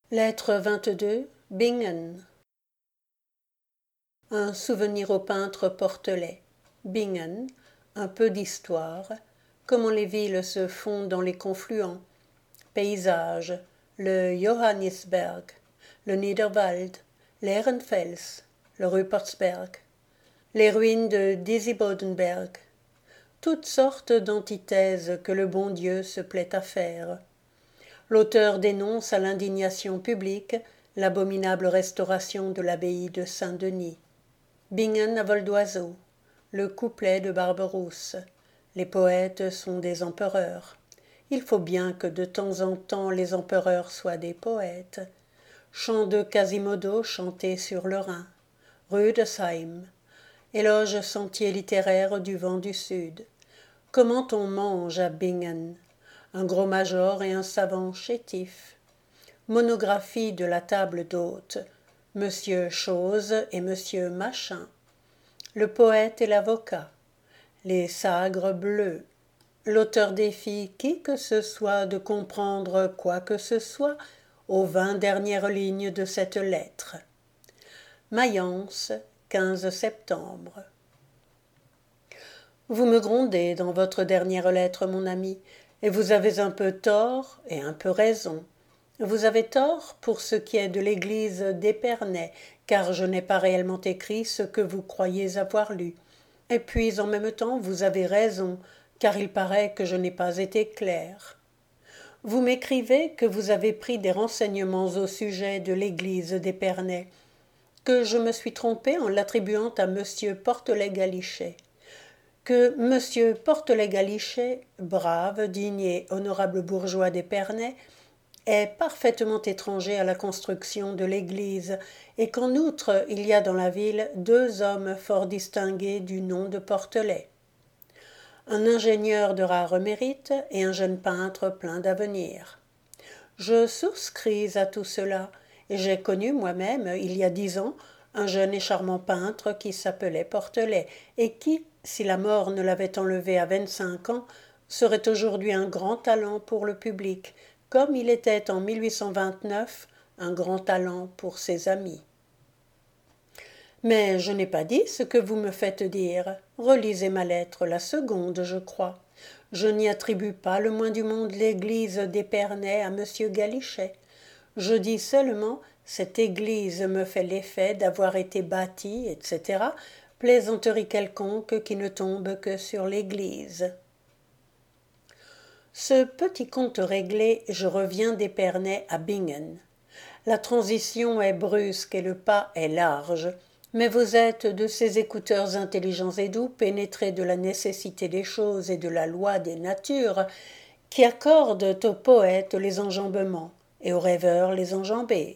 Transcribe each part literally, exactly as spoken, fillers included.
Lettre vingt-deux, Bingen. Un souvenir au peintre Portelet. Bingen, un peu d'histoire, comment les villes se fondent dans les confluents. Paysages, le Johannisberg, le Niederwald, l'Ehrenfels, le Ruppertsberg, les ruines de Disibodenberg, toutes sortes d'antithèses que le bon Dieu se plaît à faire. L'auteur dénonce à l'indignation publique l'abominable restauration de l'abbaye de Saint-Denis. Bingen à vol d'oiseau, le couplet de Barberousse. Les poètes sont des empereurs. Il faut bien que de temps en temps les empereurs soient des poètes. Chant de Quasimodo chanté sur le Rhin. Rüdesheim. Éloge sentier littéraire du vent du sud. Comment on mange à Bingen? Un gros major et un savant chétif. Monographie de la table d'hôte. Monsieur Chose et Monsieur Machin. Le poète et l'avocat. Les sagres bleus. L'auteur défie qui que ce soit de comprendre quoi que ce soit aux vingt dernières lignes de cette lettre. Mayence, quinze septembre. Vous me grondez dans votre dernière lettre, mon ami, et vous avez un peu tort et un peu raison. Vous avez tort pour ce qui est de l'église d'Épernay, car je n'ai pas réellement écrit ce que vous croyez avoir lu. Et puis en même temps vous avez raison, car il paraît que je n'ai pas été clair. Vous m'écrivez que vous avez pris des renseignements au sujet de l'église d'Épernay, que je me suis trompé en l'attribuant à monsieur Portelet-Galichet, que monsieur Portelet-Galichet, brave, digne et honorable bourgeois d'Épernay, est parfaitement étranger à la construction de l'église, et qu'en outre il y a dans la ville deux hommes fort distingués du nom de Portelet. Un ingénieur de rare mérite et un jeune peintre plein d'avenir. Je souscris à tout cela, et j'ai connu moi-même, il y a dix ans, un jeune et charmant peintre qui s'appelait Portelet, et qui, si la mort ne l'avait enlevé à vingt-cinq ans, serait aujourd'hui un grand talent pour le public, comme il était en mille huit cent vingt-neuf un grand talent pour ses amis. Mais je n'ai pas dit ce que vous me faites dire. Relisez ma lettre, la seconde, je crois. Je n'y attribue pas le moins du monde l'église d'Épernay à monsieur Galichet. Je dis seulement, cette église me fait l'effet d'avoir été bâtie, et cetera, plaisanterie quelconque qui ne tombe que sur l'église. Ce petit compte réglé, je reviens d'Épernay à Bingen. La transition est brusque et le pas est large, mais vous êtes de ces écouteurs intelligents et doux, pénétrés de la nécessité des choses et de la loi des natures, qui accordent aux poètes les enjambements et aux rêveurs les enjambées.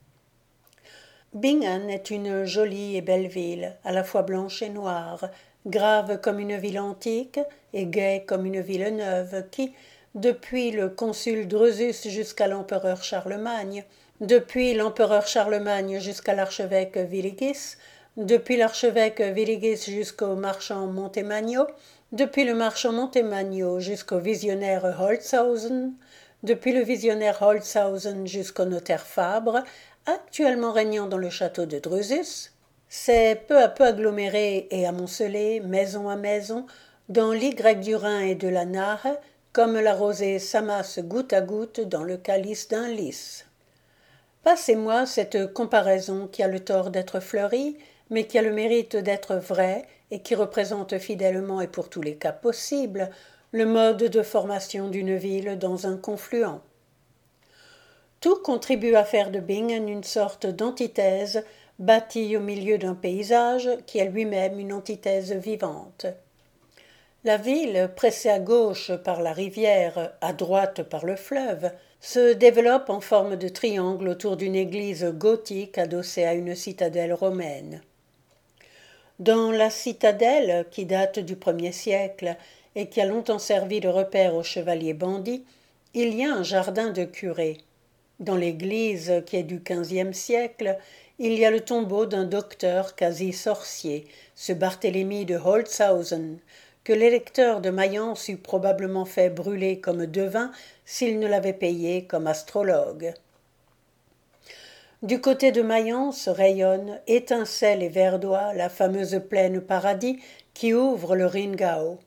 Bingen est une jolie et belle ville, à la fois blanche et noire, grave comme une ville antique et gaie comme une ville neuve, qui, depuis le consul Drusus jusqu'à l'empereur Charlemagne, depuis l'empereur Charlemagne jusqu'à l'archevêque Willigis, depuis l'archevêque Willigis jusqu'au marchand Montemagno, depuis le marchand Montemagno jusqu'au visionnaire Holzhausen, depuis le visionnaire Holzhausen jusqu'au notaire Fabre, actuellement régnant dans le château de Drusus, s'est peu à peu aggloméré et amoncelé, maison à maison, dans l'Y du Rhin et de la Nahe, comme la rosée s'amasse goutte à goutte dans le calice d'un lys. Passez-moi cette comparaison qui a le tort d'être fleurie, mais qui a le mérite d'être vraie et qui représente fidèlement et pour tous les cas possibles le mode de formation d'une ville dans un confluent. Tout contribue à faire de Bingen une sorte d'antithèse bâtie au milieu d'un paysage qui est lui-même une antithèse vivante. La ville, pressée à gauche par la rivière, à droite par le fleuve, se développe en forme de triangle autour d'une église gothique adossée à une citadelle romaine. Dans la citadelle, qui date du premier siècle et qui a longtemps servi de repère aux chevaliers bandits, il y a un jardin de curé. Dans l'église, qui est du quinzième siècle, il y a le tombeau d'un docteur quasi sorcier, ce Barthélemy de Holzhausen, que l'électeur de Mayence eût probablement fait brûler comme devin s'il ne l'avait payé comme astrologue. Du côté de Mayence rayonne, étincelle et verdoie la fameuse plaine paradis qui ouvre le Rheingau.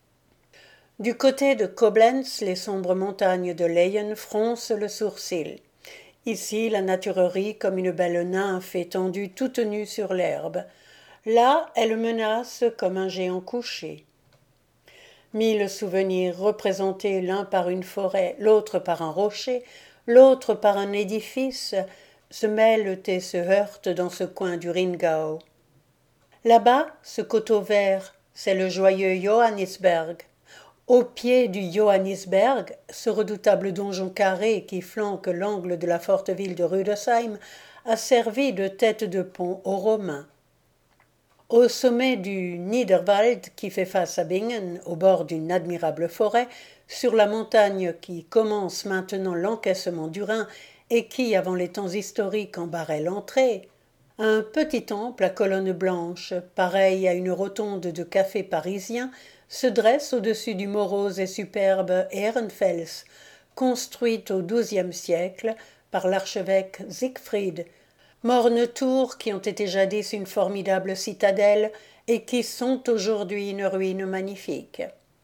Du côté de Koblenz, les sombres montagnes de Leyen froncent le sourcil. Ici, la nature rit comme une belle nymphe étendue toute nue sur l'herbe. Là, elle menace comme un géant couché. Mille souvenirs représentés l'un par une forêt, l'autre par un rocher, l'autre par un édifice, se mêlent et se heurtent dans ce coin du Rheingau. Là-bas, ce coteau vert, c'est le joyeux Johannisberg. Au pied du Johannisberg, ce redoutable donjon carré qui flanque l'angle de la forte ville de Rudesheim, a servi de tête de pont aux Romains. Au sommet du Niederwald, qui fait face à Bingen, au bord d'une admirable forêt, sur la montagne qui commence maintenant l'encaissement du Rhin et qui, avant les temps historiques, en barrait l'entrée, un petit temple à colonnes blanches, pareil à une rotonde de café parisien, se dresse au-dessus du morose et superbe Ehrenfels, construite au douzième siècle par l'archevêque Siegfried, mornes tours qui ont été jadis une formidable citadelle et qui sont aujourd'hui une ruine magnifique.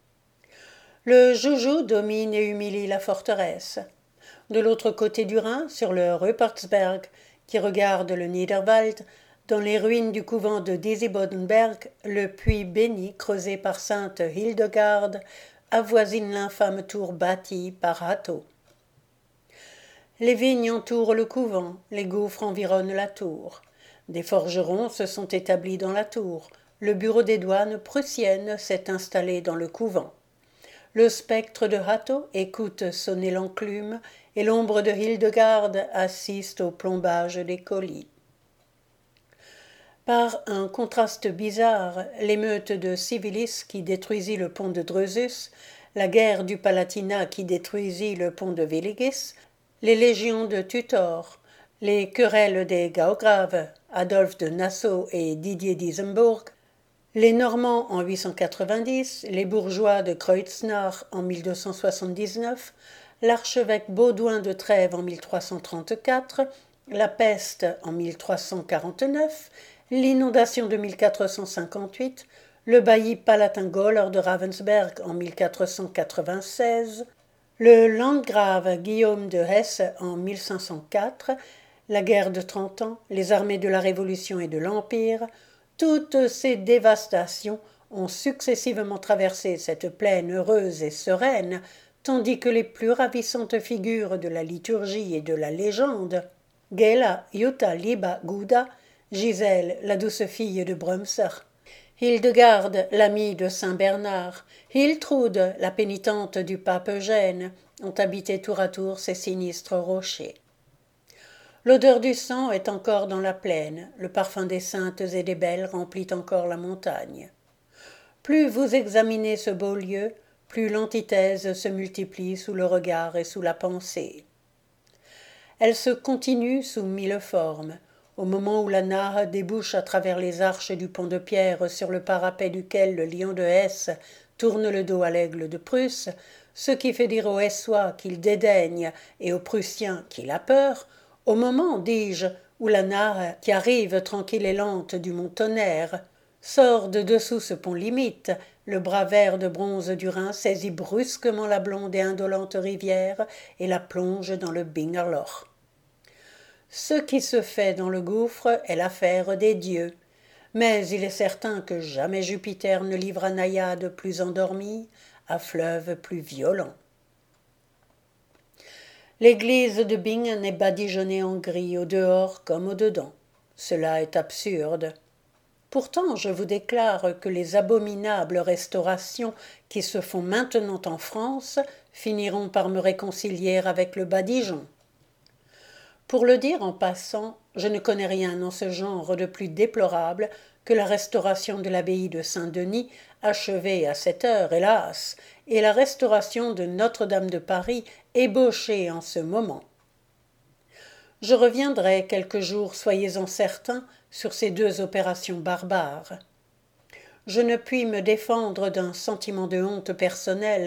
Le joujou domine et humilie la forteresse. De l'autre côté du Rhin, sur le Ruppertsberg, qui regarde le Niederwald, dans les ruines du couvent de Disibodenberg, le puits béni creusé par sainte Hildegarde avoisine l'infâme tour bâtie par Hatto. Les vignes entourent le couvent, les gouffres environnent la tour. Des forgerons se sont établis dans la tour. Le bureau des douanes prussiennes s'est installé dans le couvent. Le spectre de Hatto écoute sonner l'enclume et l'ombre de Hildegarde assiste au plombage des colis. Par un contraste bizarre, l'émeute de Civilis qui détruisit le pont de Drusus, la guerre du Palatinat qui détruisit le pont de Willigis, les légions de Tutor, les querelles des Gaugraves, Adolphe de Nassau et Didier d'Isenburg, les Normands en huit cent quatre-vingt-dix, les bourgeois de Kreuznach en mille deux cent soixante-dix-neuf, l'archevêque Baudouin de Trèves en mille trois cent trente-quatre, la peste en mille trois cent quarante-neuf, l'inondation de mille quatre cent cinquante-huit, le bailli palatin-gaulois de Ravensberg en mille quatre cent quatre-vingt-seize, le landgrave Guillaume de Hesse en mille cinq cent quatre, la guerre de Trente Ans, les armées de la Révolution et de l'Empire, toutes ces dévastations ont successivement traversé cette plaine heureuse et sereine, tandis que les plus ravissantes figures de la liturgie et de la légende, Gela, Jutta, Liba, Gouda, Gisèle, la douce fille de Brumser, Hildegarde, l'amie de saint Bernard, Hiltrude, la pénitente du pape Eugène, ont habité tour à tour ces sinistres rochers. L'odeur du sang est encore dans la plaine, le parfum des saintes et des belles remplit encore la montagne. Plus vous examinez ce beau lieu, plus l'antithèse se multiplie sous le regard et sous la pensée. Elle se continue sous mille formes. Au moment où la Nahe débouche à travers les arches du pont de pierre sur le parapet duquel le lion de Hesse tourne le dos à l'aigle de Prusse, ce qui fait dire aux Hessois qu'il dédaigne et aux Prussiens qu'il a peur, au moment, dis-je, où la Nahe, qui arrive tranquille et lente du mont Tonnerre, sort de dessous ce pont limite, le bras vert de bronze du Rhin saisit brusquement la blonde et indolente rivière et la plonge dans le Bingerloch. Ce qui se fait dans le gouffre est l'affaire des dieux, mais il est certain que jamais Jupiter ne livre à naïade plus endormie, à fleuve plus violent. L'église de Bingen est badigeonnée en gris au dehors comme au dedans. Cela est absurde. Pourtant, je vous déclare que les abominables restaurations qui se font maintenant en France finiront par me réconcilier avec le badigeon. Pour le dire en passant, je ne connais rien dans ce genre de plus déplorable que la restauration de l'abbaye de Saint-Denis, achevée à cette heure, hélas, et la restauration de Notre-Dame de Paris, ébauchée en ce moment. Je reviendrai quelques jours, soyez-en certains, sur ces deux opérations barbares. Je ne puis me défendre d'un sentiment de honte personnelle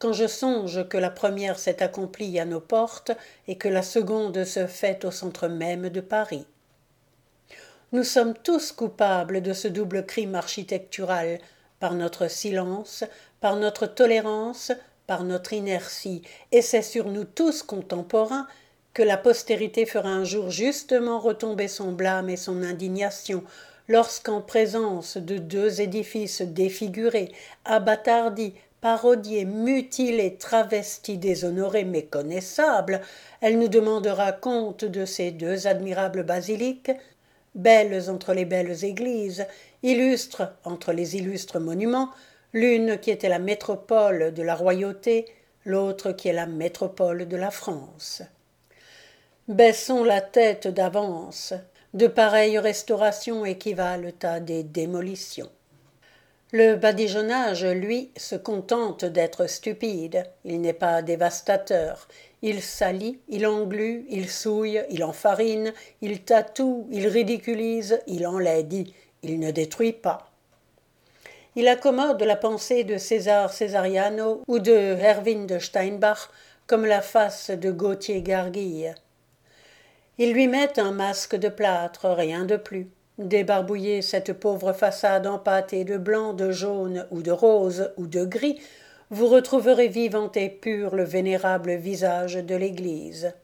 quand je songe que la première s'est accomplie à nos portes et que la seconde se fait au centre même de Paris. Nous sommes tous coupables de ce double crime architectural, par notre silence, par notre tolérance, par notre inertie, et c'est sur nous tous contemporains que la postérité fera un jour justement retomber son blâme et son indignation, lorsqu'en présence de deux édifices défigurés, abattardis, parodiés, mutilés, travestis, déshonorés, méconnaissables, elle nous demandera compte de ces deux admirables basiliques, belles entre les belles églises, illustres entre les illustres monuments, l'une qui était la métropole de la royauté, l'autre qui est la métropole de la France. Baissons la tête d'avance, de pareilles restaurations équivalent à des démolitions. Le badigeonnage, lui, se contente d'être stupide, il n'est pas dévastateur, il salit, il englue, il souille, il enfarine, il tatoue, il ridiculise, il enlaidit, il ne détruit pas. Il accommode la pensée de César Césariano ou de Erwin de Steinbach comme la face de Gauthier Garguille. Il lui met un masque de plâtre, rien de plus. Débarbouillez cette pauvre façade empâtée de blanc, de jaune ou de rose ou de gris, vous retrouverez vivant et pur le vénérable visage de l'Église.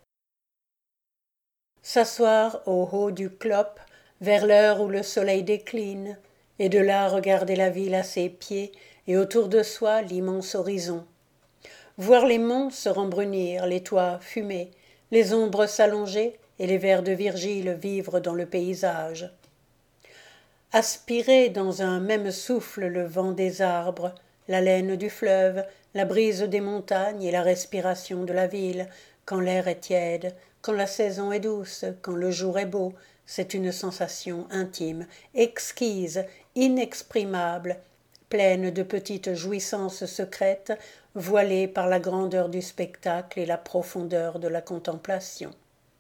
S'asseoir au haut du clope, vers l'heure où le soleil décline, et de là regarder la ville à ses pieds, et autour de soi l'immense horizon. Voir les monts se rembrunir, les toits fumer, les ombres s'allonger, et les vers de Virgile vivre dans le paysage. Aspirer dans un même souffle le vent des arbres, l'haleine du fleuve, la brise des montagnes et la respiration de la ville, quand l'air est tiède, quand la saison est douce, quand le jour est beau, c'est une sensation intime, exquise, inexprimable, pleine de petites jouissances secrètes, voilée par la grandeur du spectacle et la profondeur de la contemplation.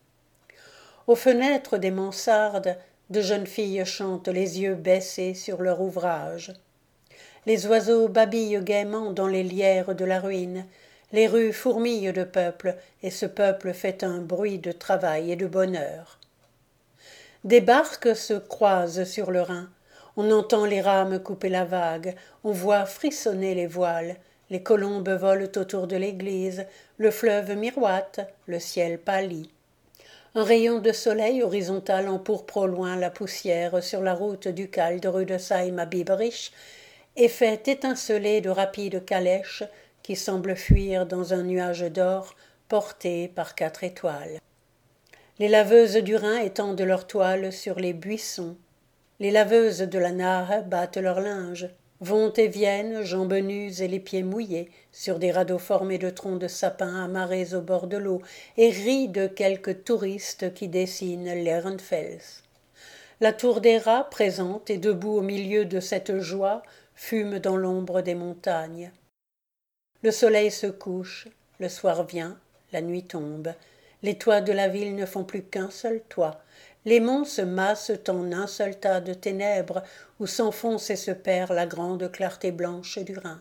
Aux fenêtres des mansardes, de jeunes filles chantent les yeux baissés sur leur ouvrage. Les oiseaux babillent gaiement dans les lierres de la ruine. Les rues fourmillent de peuple, et ce peuple fait un bruit de travail et de bonheur. Des barques se croisent sur le Rhin. On entend les rames couper la vague, on voit frissonner les voiles. Les colombes volent autour de l'église, le fleuve miroite, le ciel pâlit. Un rayon de soleil horizontal empourpre au loin la poussière sur la route ducale de Rüdesheim à Biberich et fait étinceler de rapides calèches qui semblent fuir dans un nuage d'or porté par quatre étoiles. Les laveuses du Rhin étendent leurs toiles sur les buissons. Les laveuses de la Nahe battent leur linge, vont et viennent, jambes nues et les pieds mouillés, sur des radeaux formés de troncs de sapin amarrés au bord de l'eau, et rient de quelques touristes qui dessinent l'Ehrenfels. La tour des rats, présente et debout au milieu de cette joie, fume dans l'ombre des montagnes. Le soleil se couche, le soir vient, la nuit tombe. Les toits de la ville ne font plus qu'un seul toit. Les monts se massent en un seul tas de ténèbres où s'enfonce et se perd la grande clarté blanche du Rhin.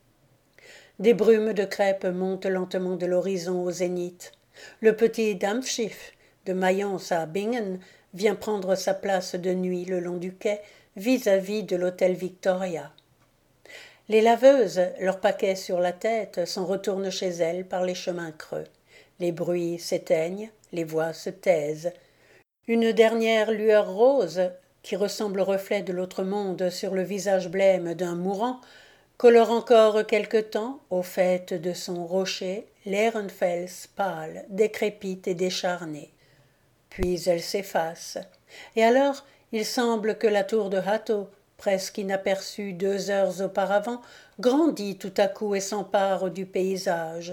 Des brumes de crêpes montent lentement de l'horizon au zénith. Le petit Dampfschiff de Mayence à Bingen vient prendre sa place de nuit le long du quai, vis-à-vis de l'hôtel Victoria. Les laveuses, leurs paquets sur la tête, s'en retournent chez elles par les chemins creux. Les bruits s'éteignent, les voix se taisent. Une dernière lueur rose, qui ressemble au reflet de l'autre monde sur le visage blême d'un mourant, colore encore quelque temps, au faîte de son rocher, l'Ehrenfels pâle, décrépite et décharné. Puis elle s'efface, et alors il semble que la tour de Hatto, presque inaperçue deux heures auparavant, grandit tout à coup et s'empare du paysage.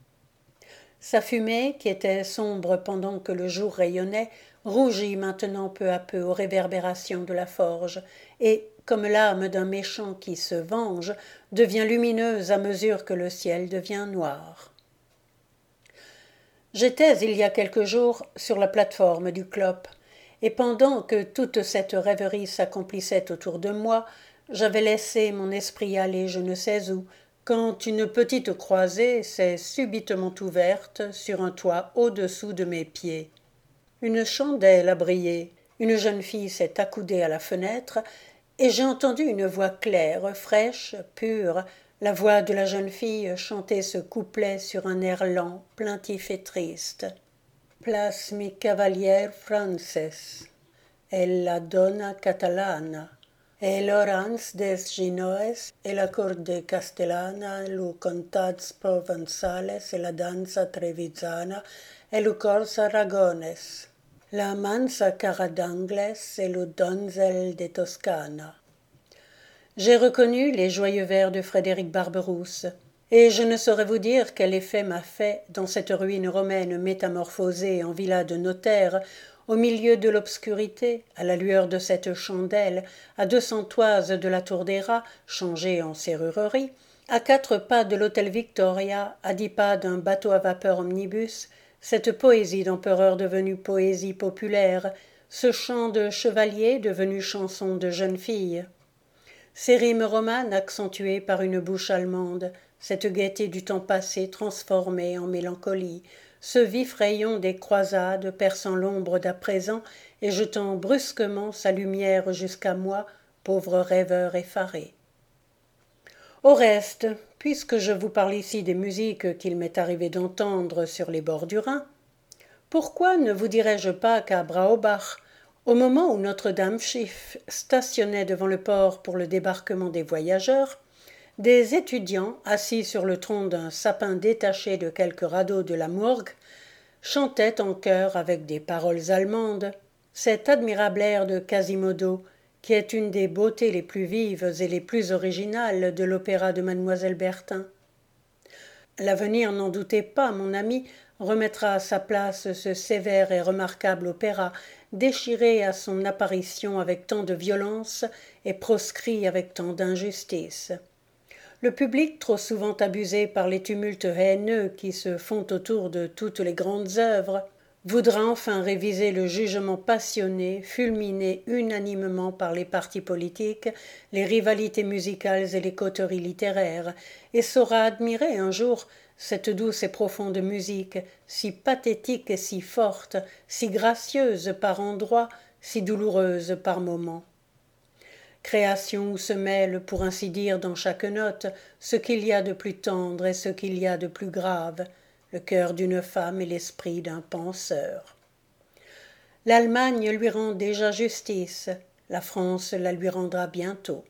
Sa fumée, qui était sombre pendant que le jour rayonnait, rougit maintenant peu à peu aux réverbérations de la forge, et, comme l'âme d'un méchant qui se venge, devient lumineuse à mesure que le ciel devient noir. J'étais, il y a quelques jours, sur la plate-forme du Clope, et pendant que toute cette rêverie s'accomplissait autour de moi, j'avais laissé mon esprit aller je ne sais où, quand une petite croisée s'est subitement ouverte sur un toit au-dessous de mes pieds. Une chandelle a brillé, une jeune fille s'est accoudée à la fenêtre, et j'ai entendu une voix claire, fraîche, pure, la voix de la jeune fille chanter ce couplet sur un air lent, plaintif et triste. Place mi cavalier frances, e la donna catalana, e l'orans des ginoes, e la corte castellana, lu contats provençales, e la danza trevisana, e lu corsa aragones, la mansa cara d'Angles, e lu donzel de Toscana. J'ai reconnu les joyeux vers de Frédéric Barberousse, et je ne saurais vous dire quel effet m'a fait, dans cette ruine romaine métamorphosée en villa de notaire, au milieu de l'obscurité, à la lueur de cette chandelle, à deux cents toises de la tour des Rats, changée en serrurerie, à quatre pas de l'hôtel Victoria, à dix pas d'un bateau à vapeur omnibus, cette poésie d'empereur devenue poésie populaire, ce chant de chevalier devenu chanson de jeune fille. Ces rimes romanes accentuées par une bouche allemande, cette gaieté du temps passé transformée en mélancolie, ce vif rayon des croisades perçant l'ombre d'à présent et jetant brusquement sa lumière jusqu'à moi, pauvre rêveur effaré. Au reste, puisque je vous parle ici des musiques qu'il m'est arrivé d'entendre sur les bords du Rhin, pourquoi ne vous dirais-je pas qu'à Braubach, au moment où Notre-Dame Schiff stationnait devant le port pour le débarquement des voyageurs, des étudiants, assis sur le tronc d'un sapin détaché de quelques radeaux de la morgue, chantaient en chœur avec des paroles allemandes cet admirable air de Quasimodo, qui est une des beautés les plus vives et les plus originales de l'opéra de Mademoiselle Bertin. L'avenir, n'en doutez pas, mon ami, remettra à sa place ce sévère et remarquable opéra, déchiré à son apparition avec tant de violence et proscrit avec tant d'injustice. Le public, trop souvent abusé par les tumultes haineux qui se font autour de toutes les grandes œuvres, voudra enfin réviser le jugement passionné, fulminé unanimement par les partis politiques, les rivalités musicales et les coteries littéraires, et saura admirer un jour cette douce et profonde musique, si pathétique et si forte, si gracieuse par endroits, si douloureuse par moments. Création où se mêle, pour ainsi dire, dans chaque note, ce qu'il y a de plus tendre et ce qu'il y a de plus grave, le cœur d'une femme et l'esprit d'un penseur. L'Allemagne lui rend déjà justice, la France la lui rendra bientôt.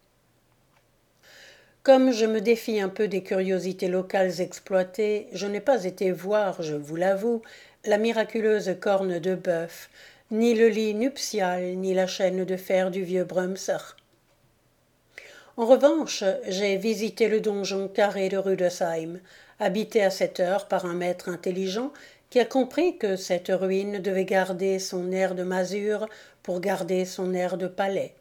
Comme je me défie un peu des curiosités locales exploitées, je n'ai pas été voir, je vous l'avoue, la miraculeuse corne de bœuf, ni le lit nuptial, ni la chaîne de fer du vieux Bremser. En revanche, j'ai visité le donjon carré de Rüdesheim, habité à cette heure par un maître intelligent qui a compris que cette ruine devait garder son air de masure pour garder son air de palais.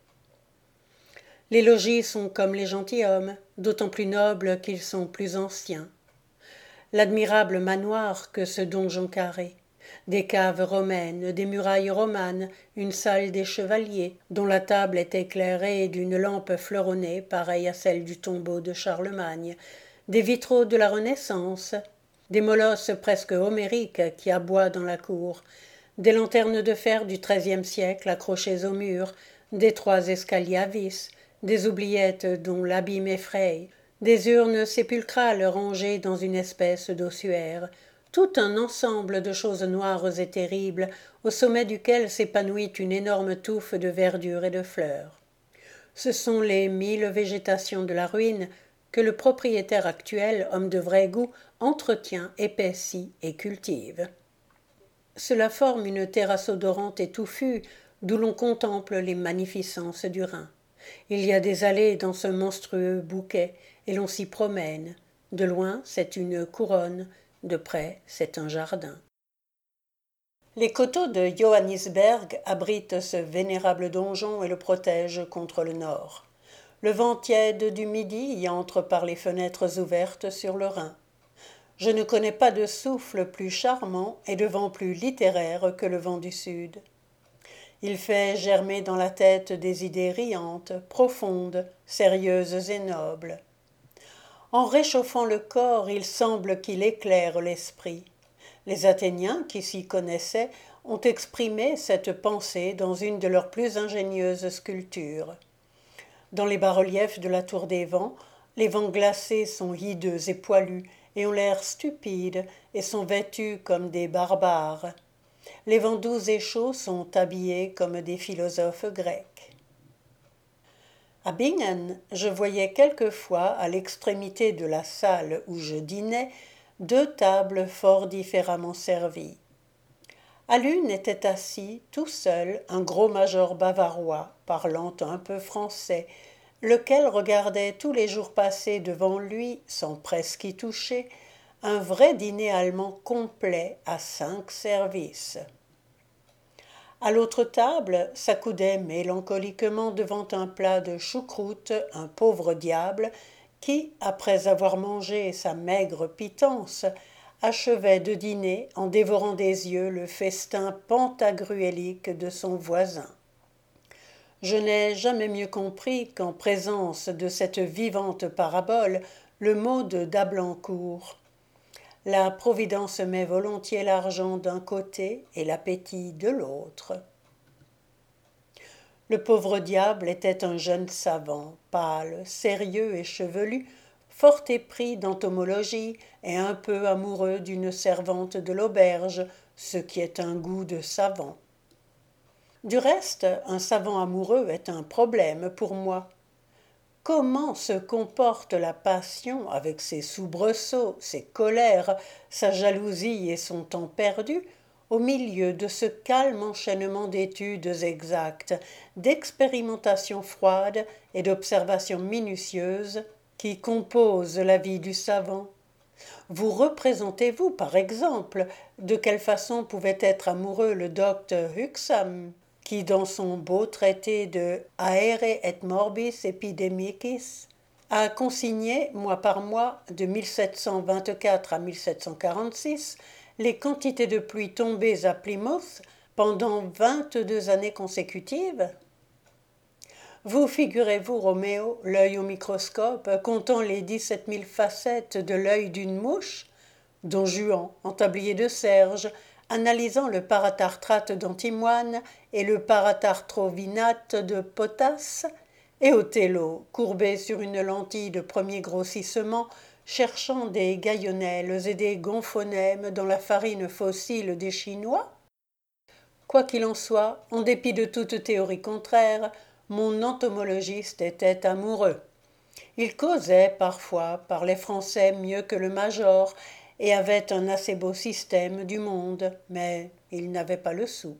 Les logis sont comme les gentilshommes, d'autant plus nobles qu'ils sont plus anciens. L'admirable manoir que ce donjon carré, des caves romaines, des murailles romanes, une salle des chevaliers, dont la table est éclairée d'une lampe fleuronnée pareille à celle du tombeau de Charlemagne, des vitraux de la Renaissance, des molosses presque homériques qui aboient dans la cour, des lanternes de fer du treizième siècle accrochées au mur, d'étroits escaliers à vis, des oubliettes dont l'abîme effraie, des urnes sépulcrales rangées dans une espèce d'ossuaire, tout un ensemble de choses noires et terribles, au sommet duquel s'épanouit une énorme touffe de verdure et de fleurs. Ce sont les mille végétations de la ruine que le propriétaire actuel, homme de vrai goût, entretient, épaissit et cultive. Cela forme une terrasse odorante et touffue, d'où l'on contemple les magnificences du Rhin. Il y a des allées dans ce monstrueux bouquet, et l'on s'y promène. De loin, c'est une couronne, de près, c'est un jardin. Les coteaux de Johannisberg abritent ce vénérable donjon et le protègent contre le nord. Le vent tiède du midi y entre par les fenêtres ouvertes sur le Rhin. Je ne connais pas de souffle plus charmant et de vent plus littéraire que le vent du sud. Il fait germer dans la tête des idées riantes, profondes, sérieuses et nobles. En réchauffant le corps, il semble qu'il éclaire l'esprit. Les Athéniens, qui s'y connaissaient, ont exprimé cette pensée dans une de leurs plus ingénieuses sculptures. Dans les bas-reliefs de la Tour des Vents, les vents glacés sont hideux et poilus, et ont l'air stupides, et sont vêtus comme des barbares. Les vents doux et chauds sont habillés comme des philosophes grecs. À Bingen, je voyais quelquefois, à l'extrémité de la salle où je dînais, deux tables fort différemment servies. À l'une était assis, tout seul, un gros major bavarois, parlant un peu français, lequel regardait tous les jours passés devant lui, sans presque y toucher, un vrai dîner allemand complet à cinq services. À l'autre table s'accoudait mélancoliquement devant un plat de choucroute un pauvre diable qui, après avoir mangé sa maigre pitance, achevait de dîner en dévorant des yeux le festin pantagruélique de son voisin. Je n'ai jamais mieux compris qu'en présence de cette vivante parabole le mot de D'Ablancourt. La Providence met volontiers l'argent d'un côté et l'appétit de l'autre. Le pauvre diable était un jeune savant, pâle, sérieux et chevelu, fort épris d'entomologie et un peu amoureux d'une servante de l'auberge, ce qui est un goût de savant. Du reste, un savant amoureux est un problème pour moi. Comment se comporte la passion avec ses soubresauts, ses colères, sa jalousie et son temps perdu, au milieu de ce calme enchaînement d'études exactes, d'expérimentations froides et d'observations minutieuses qui composent la vie du savant? Vous représentez-vous, par exemple, de quelle façon pouvait être amoureux le docteur Huxham, qui, dans son beau traité de Aere et Morbis Epidemicis, a consigné, mois par mois, de mille sept cent vingt-quatre à mille sept cent quarante-six, les quantités de pluie tombées à Plymouth pendant vingt-deux années consécutives? Vous figurez-vous, Roméo, l'œil au microscope, comptant les dix-sept mille facettes de l'œil d'une mouche? Don Juan, en tablier de Serge, analysant le paratartrate d'antimoine et le paratartrovinate de potasse, et Othello, courbé sur une lentille de premier grossissement, cherchant des gaïonnelles et des gonphonèmes dans la farine fossile des Chinois? Quoi qu'il en soit, en dépit de toute théorie contraire, mon entomologiste était amoureux. Il causait parfois, parlait français mieux que le major, et avait un assez beau système du monde, mais il n'avait pas le sou.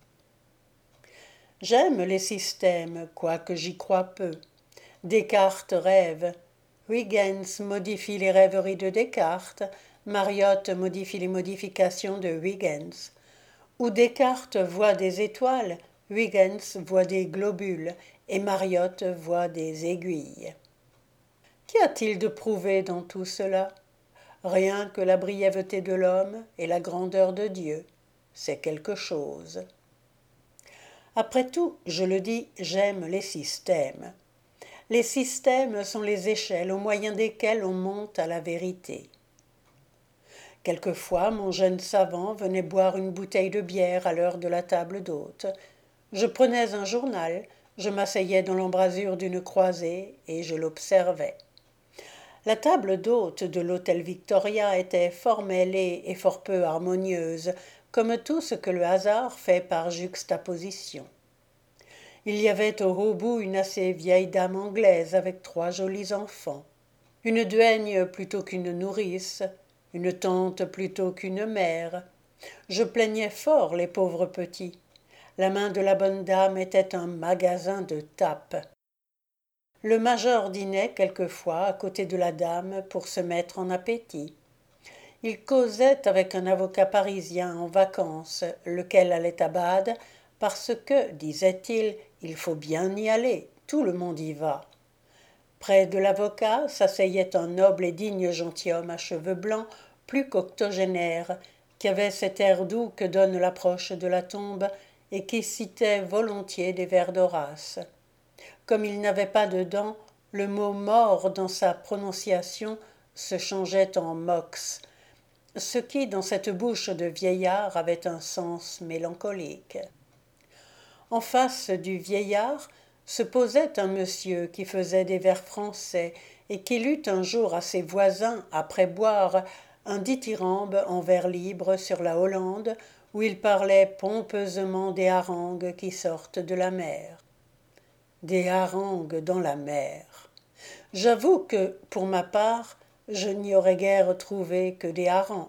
J'aime les systèmes, quoique j'y croie peu. Descartes rêve, Huygens modifie les rêveries de Descartes, Mariotte modifie les modifications de Huygens. Où Descartes voit des étoiles, Huygens voit des globules, et Mariotte voit des aiguilles. Qu'y a-t-il de prouvé dans tout cela? Rien que la brièveté de l'homme et la grandeur de Dieu. C'est quelque chose. Après tout, je le dis, j'aime les systèmes. Les systèmes sont les échelles au moyen desquelles on monte à la vérité. Quelquefois, mon jeune savant venait boire une bouteille de bière à l'heure de la table d'hôte. Je prenais un journal, je m'asseyais dans l'embrasure d'une croisée et je l'observais. La table d'hôte de l'hôtel Victoria était fort mêlée et fort peu harmonieuse, comme tout ce que le hasard fait par juxtaposition. Il y avait au haut bout une assez vieille dame anglaise avec trois jolis enfants, une duègne plutôt qu'une nourrice, une tante plutôt qu'une mère. Je plaignais fort les pauvres petits. La main de la bonne dame était un magasin de tapes. Le major dînait quelquefois à côté de la dame pour se mettre en appétit. Il causait avec un avocat parisien en vacances, lequel allait à Bade, parce que, disait-il, il faut bien y aller, tout le monde y va. Près de l'avocat s'asseyait un noble et digne gentilhomme à cheveux blancs, plus qu'octogénaire, qui avait cet air doux que donne l'approche de la tombe et qui citait volontiers des vers d'Horace. Comme il n'avait pas de dents, le mot mort dans sa prononciation se changeait en mox, ce qui, dans cette bouche de vieillard, avait un sens mélancolique. En face du vieillard se posait un monsieur qui faisait des vers français et qui lut un jour à ses voisins, après boire, un dithyrambe en vers libres sur la Hollande, où il parlait pompeusement des harangues qui sortent de la mer. Des harangues dans la mer. J'avoue que, pour ma part, je n'y aurais guère trouvé que des harengs.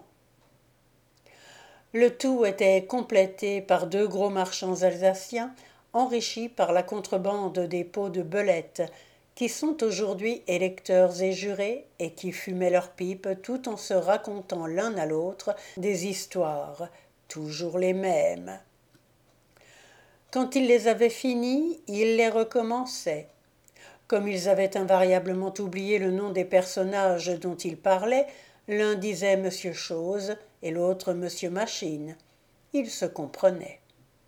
Le tout était complété par deux gros marchands alsaciens, enrichis par la contrebande des pots de belettes, qui sont aujourd'hui électeurs et jurés et qui fumaient leurs pipes tout en se racontant l'un à l'autre des histoires, toujours les mêmes. Quand ils les avaient finies, ils les recommençaient. Comme ils avaient invariablement oublié le nom des personnages dont ils parlaient, l'un disait Monsieur Chose et l'autre Monsieur Machine. Ils se comprenaient.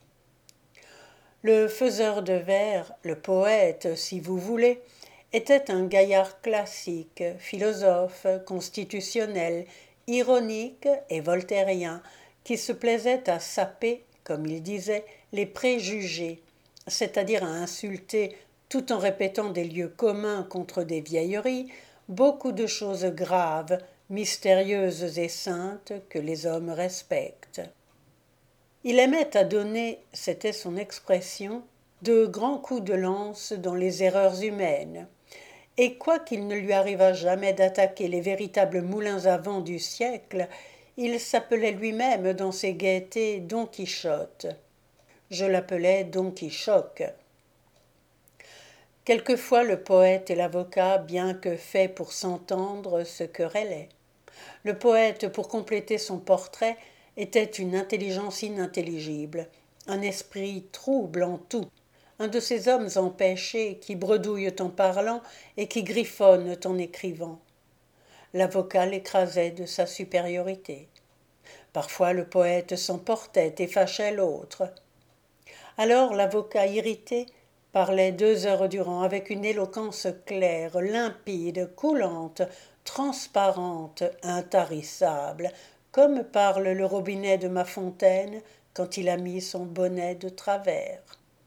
Le faiseur de vers, le poète, si vous voulez, était un gaillard classique, philosophe, constitutionnel, ironique et voltairien, qui se plaisait à saper, comme il disait, les préjugés, c'est-à-dire à insulter, tout en répétant des lieux communs contre des vieilleries, beaucoup de choses graves, mystérieuses et saintes que les hommes respectent. Il aimait à donner, c'était son expression, de grands coups de lance dans les erreurs humaines, et quoiqu'il ne lui arrivât jamais d'attaquer les véritables moulins à vent du siècle, il s'appelait lui-même dans ses gaietés Don Quichotte. Je l'appelais Don Quichotte. Quelquefois le poète et l'avocat, bien que faits pour s'entendre, se querellaient. Le poète, pour compléter son portrait, était une intelligence inintelligible, un esprit trouble en tout, un de ces hommes empêchés qui bredouillent en parlant et qui griffonnent en écrivant. L'avocat l'écrasait de sa supériorité. Parfois le poète s'emportait et fâchait l'autre. Alors l'avocat irrité parlait deux heures durant avec une éloquence claire, limpide, coulante, transparente, intarissable, comme parle le robinet de ma fontaine quand il a mis son bonnet de travers.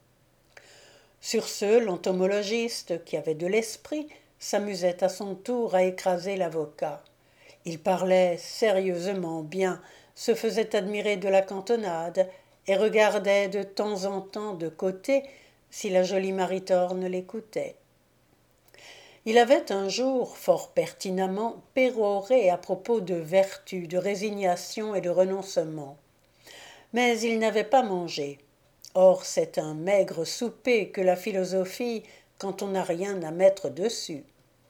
Sur ce, l'entomologiste, qui avait de l'esprit, s'amusait à son tour à écraser l'avocat. Il parlait sérieusement bien, se faisait admirer de la cantonade et regardait de temps en temps de côté si la jolie Maritorne l'écoutait. Il avait un jour, fort pertinemment, péroré à propos de vertu, de résignation et de renoncement. Mais il n'avait pas mangé. Or, c'est un maigre souper que la philosophie quand on n'a rien à mettre dessus.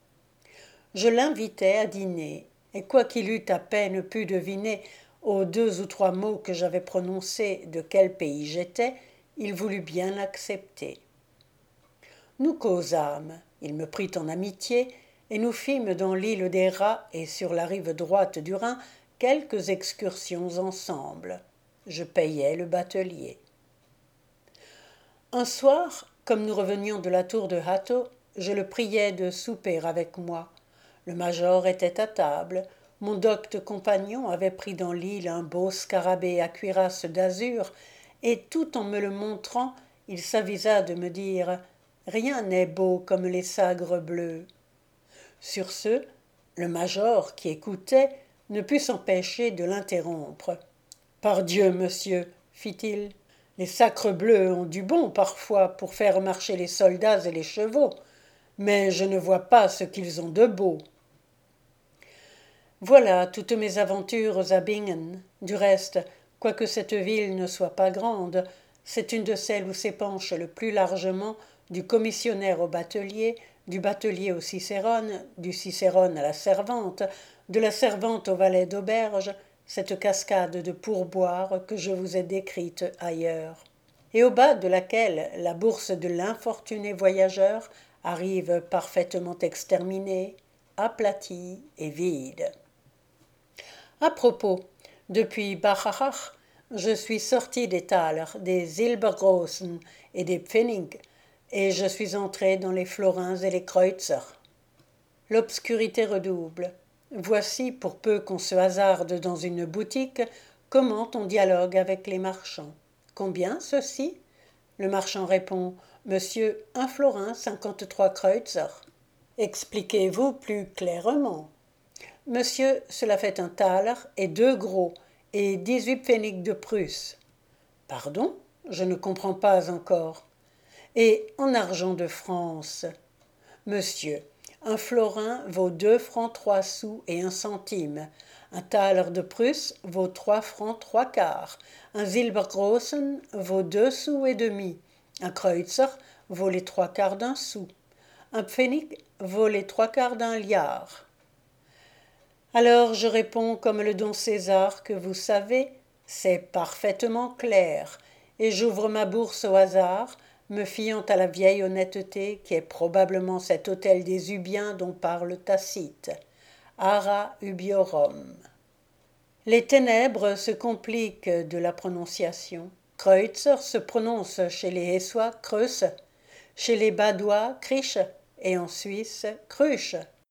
Je l'invitai à dîner, et quoiqu'il eût à peine pu deviner, aux deux ou trois mots que j'avais prononcés, de quel pays j'étais, il voulut bien accepter. Nous causâmes, il me prit en amitié, et nous fîmes dans l'île des Rats et sur la rive droite du Rhin quelques excursions ensemble. Je payais le batelier. Un soir, comme nous revenions de la tour de Hato, je le priai de souper avec moi. Le major était à table, mon docte compagnon avait pris dans l'île un beau scarabée à cuirasse d'azur, et tout en me le montrant, il s'avisa de me dire « Rien n'est beau comme les sagres bleus ». Sur ce, le major, qui écoutait, ne put s'empêcher de l'interrompre. « Pardieu, monsieur, fit-il, les sacres bleus ont du bon parfois pour faire marcher les soldats et les chevaux, mais je ne vois pas ce qu'ils ont de beau. » Voilà toutes mes aventures à Bingen. Du reste, quoique cette ville ne soit pas grande, c'est une de celles où s'épanche le plus largement, du commissionnaire au batelier, du batelier au cicérone, du cicérone à la servante, de la servante au valet d'auberge, cette cascade de pourboires que je vous ai décrite ailleurs, et au bas de laquelle la bourse de l'infortuné voyageur arrive parfaitement exterminée, aplatie et vide. À propos, depuis Bachachach, je suis sorti des Thaler, des Silbergrossen et des Pfennig, et je suis entré dans les Florins et les Kreutzer. L'obscurité redouble. Voici, pour peu qu'on se hasarde dans une boutique, comment on dialogue avec les marchands. Combien, ceci? Le marchand répond, Monsieur, un florin, cinquante-trois kreutzer. Expliquez-vous plus clairement. Monsieur, cela fait un thaler et deux gros, et dix-huit pfennig de Prusse. Pardon? Je ne comprends pas encore. Et en argent de France. Monsieur, un florin vaut deux francs trois sous et un centime. Un thaler de Prusse vaut trois francs trois quarts. Un Silbergrossen vaut deux sous et demi. Un kreutzer vaut les trois quarts d'un sou. Un pfennig vaut les trois quarts d'un liard. Alors je réponds comme le don César que vous savez, c'est parfaitement clair, et j'ouvre ma bourse au hasard, me fiant à la vieille honnêteté qui est probablement cet hôtel des Ubiens dont parle Tacite. Ara ubiorum. Les ténèbres se compliquent de la prononciation. Kreutzer se prononce chez les Hessois Kreuse, chez les Badois Kriche et en Suisse Cruche.